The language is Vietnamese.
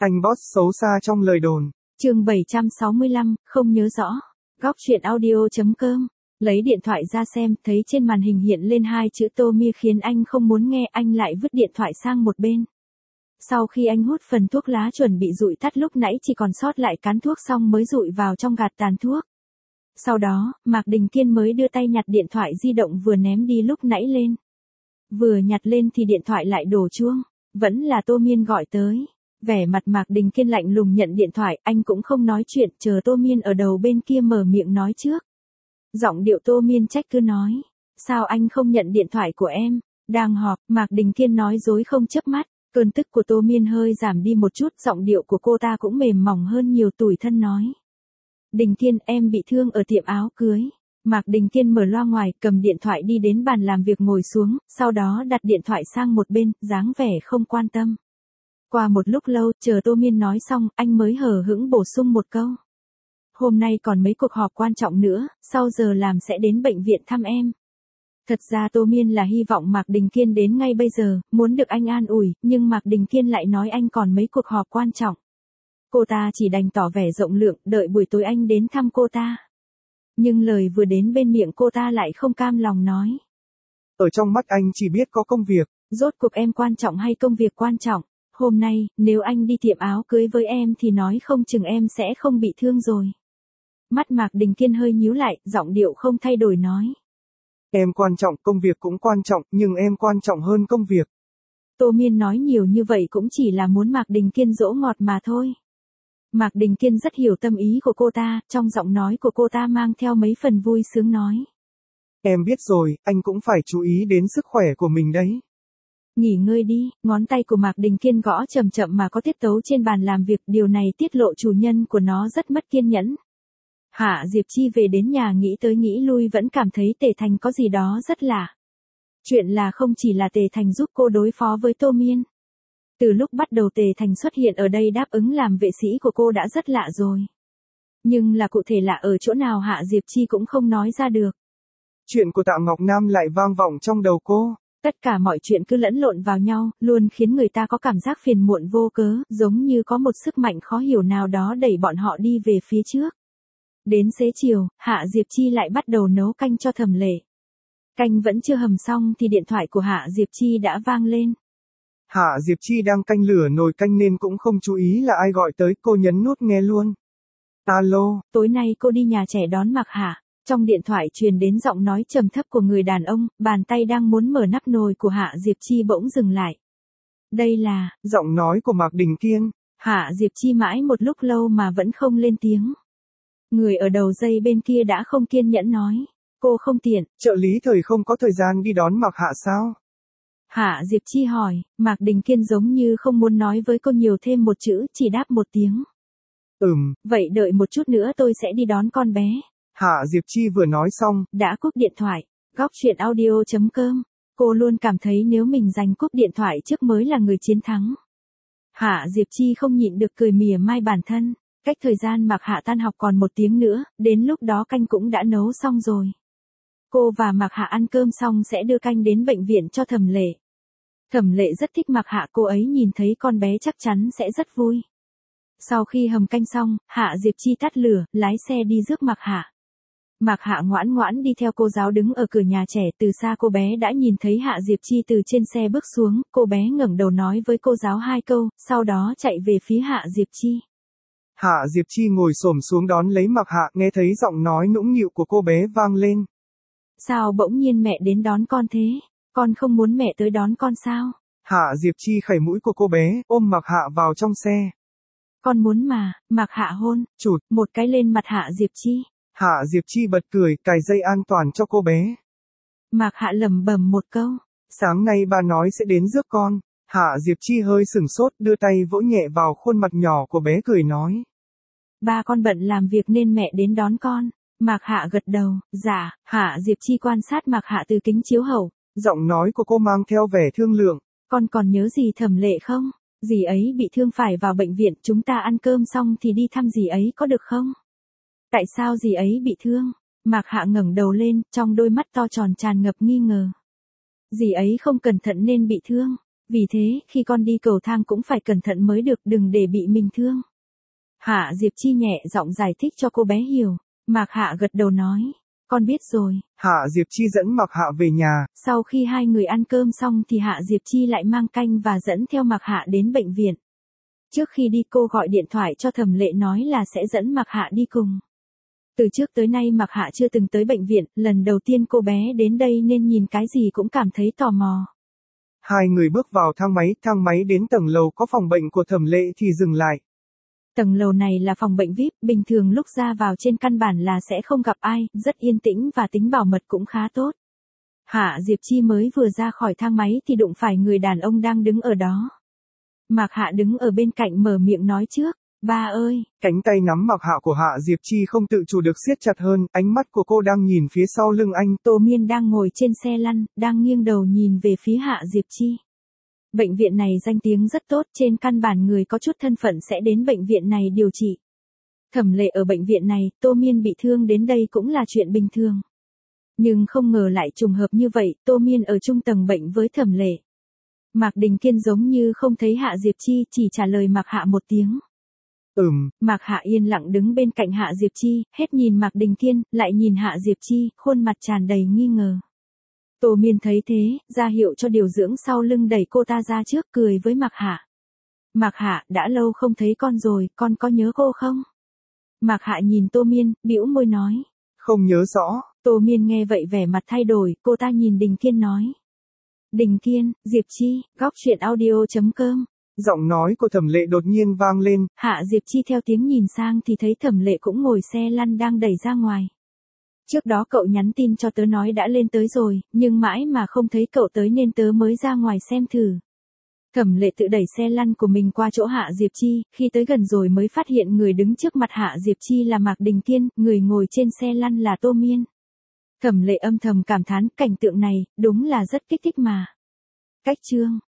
Anh boss xấu xa trong lời đồn. Chương 765, không nhớ rõ. Góc truyện audio.com. Lấy điện thoại ra xem, thấy trên màn hình hiện lên hai chữ Tommy khiến anh không muốn nghe, anh lại vứt điện thoại sang một bên. Sau khi anh hút phần thuốc lá chuẩn bị dụi tắt lúc nãy chỉ còn sót lại cán thuốc xong mới dụi vào trong gạt tàn thuốc. Sau đó, Mạc Đình Kiên mới đưa tay nhặt điện thoại di động vừa ném đi lúc nãy lên. Vừa nhặt lên thì điện thoại lại đổ chuông, vẫn là Tô Miên gọi tới. Vẻ mặt Mạc Đình Kiên lạnh lùng nhận điện thoại, anh cũng không nói chuyện, chờ Tô Miên ở đầu bên kia mở miệng nói trước. Giọng điệu Tô Miên trách cứ nói, sao anh không nhận điện thoại của em? Đang họp, Mạc Đình Kiên nói dối không chớp mắt, cơn tức của Tô Miên hơi giảm đi một chút, giọng điệu của cô ta cũng mềm mỏng hơn nhiều, tủi thân nói. Đình Kiên, em bị thương ở tiệm áo cưới. Mạc Đình Kiên mở loa ngoài, cầm điện thoại đi đến bàn làm việc ngồi xuống, sau đó đặt điện thoại sang một bên, dáng vẻ không quan tâm. Qua một lúc lâu, chờ Tô Miên nói xong, anh mới hờ hững bổ sung một câu. Hôm nay còn mấy cuộc họp quan trọng nữa, sau giờ làm sẽ đến bệnh viện thăm em. Thật ra Tô Miên là hy vọng Mạc Đình Kiên đến ngay bây giờ, muốn được anh an ủi, nhưng Mạc Đình Kiên lại nói anh còn mấy cuộc họp quan trọng. Cô ta chỉ đành tỏ vẻ rộng lượng, đợi buổi tối anh đến thăm cô ta. Nhưng lời vừa đến bên miệng cô ta lại không cam lòng nói. Ở trong mắt anh chỉ biết có công việc. Rốt cuộc em quan trọng hay công việc quan trọng? Hôm nay, nếu anh đi tiệm áo cưới với em thì nói không chừng em sẽ không bị thương rồi. Mắt Mạc Đình Kiên hơi nhíu lại, giọng điệu không thay đổi nói. Em quan trọng, công việc cũng quan trọng, nhưng em quan trọng hơn công việc. Tô Miên nói nhiều như vậy cũng chỉ là muốn Mạc Đình Kiên dỗ ngọt mà thôi. Mạc Đình Kiên rất hiểu tâm ý của cô ta, trong giọng nói của cô ta mang theo mấy phần vui sướng nói. Em biết rồi, anh cũng phải chú ý đến sức khỏe của mình đấy. Nghỉ ngơi đi, ngón tay của Mạc Đình Kiên gõ chậm chậm mà có tiết tấu trên bàn làm việc, điều này tiết lộ chủ nhân của nó rất mất kiên nhẫn. Hạ Diệp Chi về đến nhà nghĩ tới nghĩ lui vẫn cảm thấy Tề Thành có gì đó rất lạ. Chuyện là không chỉ là Tề Thành giúp cô đối phó với Tô Miên. Từ lúc bắt đầu Tề Thành xuất hiện ở đây đáp ứng làm vệ sĩ của cô đã rất lạ rồi. Nhưng là cụ thể lạ ở chỗ nào Hạ Diệp Chi cũng không nói ra được. Chuyện của Tạ Ngọc Nam lại vang vọng trong đầu cô. Tất cả mọi chuyện cứ lẫn lộn vào nhau, luôn khiến người ta có cảm giác phiền muộn vô cớ, giống như có một sức mạnh khó hiểu nào đó đẩy bọn họ đi về phía trước. Đến xế chiều, Hạ Diệp Chi lại bắt đầu nấu canh cho Thẩm Lệ. Canh vẫn chưa hầm xong thì điện thoại của Hạ Diệp Chi đã vang lên. Hạ Diệp Chi đang canh lửa nồi canh nên cũng không chú ý là ai gọi tới, cô nhấn nút nghe luôn. Alo. Tối nay cô đi nhà trẻ đón Mạc Hạ. Trong điện thoại truyền đến giọng nói trầm thấp của người đàn ông, bàn tay đang muốn mở nắp nồi của Hạ Diệp Chi bỗng dừng lại. Đây là giọng nói của Mạc Đình Kiên. Hạ Diệp Chi mãi một lúc lâu mà vẫn không lên tiếng. Người ở đầu dây bên kia đã không kiên nhẫn nói. Cô không tiện. Trợ lý Thời không có thời gian đi đón Mạc Hạ sao? Hạ Diệp Chi hỏi, Mạc Đình Kiên giống như không muốn nói với cô nhiều thêm một chữ, chỉ đáp một tiếng. Vậy đợi một chút nữa tôi sẽ đi đón con bé. Hạ Diệp Chi vừa nói xong, đã cúp điện thoại. Góc truyện audio.com. Cô luôn cảm thấy nếu mình giành cúp điện thoại trước mới là người chiến thắng. Hạ Diệp Chi không nhịn được cười mỉa mai bản thân. Cách thời gian Mạc Hạ tan học còn 1 tiếng nữa, đến lúc đó canh cũng đã nấu xong rồi. Cô và Mạc Hạ ăn cơm xong sẽ đưa canh đến bệnh viện cho Thẩm Lệ. Thẩm Lệ rất thích Mạc Hạ, cô ấy nhìn thấy con bé chắc chắn sẽ rất vui. Sau khi hầm canh xong, Hạ Diệp Chi tắt lửa, lái xe đi rước Mạc Hạ. Mạc Hạ ngoãn ngoãn đi theo cô giáo đứng ở cửa nhà trẻ, từ xa cô bé đã nhìn thấy Hạ Diệp Chi từ trên xe bước xuống, cô bé ngẩng đầu nói với cô giáo 2 câu, sau đó chạy về phía Hạ Diệp Chi. Hạ Diệp Chi ngồi xổm xuống đón lấy Mạc Hạ, nghe thấy giọng nói nũng nịu của cô bé vang lên. Sao bỗng nhiên mẹ đến đón con thế? Con không muốn mẹ tới đón con sao? Hạ Diệp Chi khẩy mũi của cô bé, ôm Mạc Hạ vào trong xe. Con muốn mà, Mạc Hạ hôn, chụt một cái lên mặt Hạ Diệp Chi. Hạ Diệp Chi bật cười, cài dây an toàn cho cô bé. Mạc Hạ lẩm bẩm một câu. Sáng nay ba nói sẽ đến rước con. Hạ Diệp Chi hơi sửng sốt, đưa tay vỗ nhẹ vào khuôn mặt nhỏ của bé cười nói. Ba con bận làm việc nên mẹ đến đón con. Mạc Hạ gật đầu, dạ. Hạ Diệp Chi quan sát Mạc Hạ từ kính chiếu hậu. Giọng nói của cô mang theo vẻ thương lượng. Con còn nhớ dì Thẩm Lệ không? Dì ấy bị thương phải vào bệnh viện, chúng ta ăn cơm xong thì đi thăm dì ấy có được không? Tại sao dì ấy bị thương? Mạc Hạ ngẩng đầu lên, trong đôi mắt to tròn tràn ngập nghi ngờ. Dì ấy không cẩn thận nên bị thương. Vì thế, khi con đi cầu thang cũng phải cẩn thận mới được, đừng để bị mình thương. Hạ Diệp Chi nhẹ giọng giải thích cho cô bé hiểu. Mạc Hạ gật đầu nói. Con biết rồi. Hạ Diệp Chi dẫn Mạc Hạ về nhà. Sau khi hai người ăn cơm xong thì Hạ Diệp Chi lại mang canh và dẫn theo Mạc Hạ đến bệnh viện. Trước khi đi cô gọi điện thoại cho Thẩm Lệ nói là sẽ dẫn Mạc Hạ đi cùng. Từ trước tới nay Mạc Hạ chưa từng tới bệnh viện, lần đầu tiên cô bé đến đây nên nhìn cái gì cũng cảm thấy tò mò. Hai người bước vào thang máy đến tầng lầu có phòng bệnh của Thẩm Lệ thì dừng lại. Tầng lầu này là phòng bệnh VIP, bình thường lúc ra vào trên căn bản là sẽ không gặp ai, rất yên tĩnh và tính bảo mật cũng khá tốt. Hạ Diệp Chi mới vừa ra khỏi thang máy thì đụng phải người đàn ông đang đứng ở đó. Mạc Hạ đứng ở bên cạnh mở miệng nói trước. Ba ơi! Cánh tay nắm Mạc Hạ của Hạ Diệp Chi không tự chủ được siết chặt hơn, ánh mắt của cô đang nhìn phía sau lưng anh. Tô Miên đang ngồi trên xe lăn, đang nghiêng đầu nhìn về phía Hạ Diệp Chi. Bệnh viện này danh tiếng rất tốt, trên căn bản người có chút thân phận sẽ đến bệnh viện này điều trị. Thẩm Lệ ở bệnh viện này, Tô Miên bị thương đến đây cũng là chuyện bình thường. Nhưng không ngờ lại trùng hợp như vậy, Tô Miên ở chung tầng bệnh với Thẩm Lệ. Mạc Đình Kiên giống như không thấy Hạ Diệp Chi, chỉ trả lời Mạc Hạ một tiếng. Mạc Hạ yên lặng đứng bên cạnh Hạ Diệp Chi, hết nhìn Mạc Đình Kiên, lại nhìn Hạ Diệp Chi, khuôn mặt tràn đầy nghi ngờ. Tô Miên thấy thế, ra hiệu cho điều dưỡng sau lưng đẩy cô ta ra trước, cười với Mạc Hạ. Mạc Hạ, đã lâu không thấy con rồi, con có nhớ cô không? Mạc Hạ nhìn Tô Miên, bĩu môi nói. Không nhớ rõ. Tô Miên nghe vậy vẻ mặt thay đổi, cô ta nhìn Đình Kiên nói. Đình Kiên, Diệp Chi, góc truyện audio.com. Giọng nói của Thẩm Lệ đột nhiên vang lên. Hạ Diệp Chi theo tiếng nhìn sang thì thấy Thẩm Lệ cũng ngồi xe lăn đang đẩy ra ngoài. Trước đó cậu nhắn tin cho tớ nói đã lên tới rồi, nhưng mãi mà không thấy cậu tới nên tớ mới ra ngoài xem thử. Thẩm Lệ tự đẩy xe lăn của mình qua chỗ Hạ Diệp Chi, khi tới gần rồi mới phát hiện người đứng trước mặt Hạ Diệp Chi là Mạc Đình Kiên, người ngồi trên xe lăn là Tô Miên. Thẩm Lệ âm thầm cảm thán cảnh tượng này, đúng là rất kích thích mà. Cách chương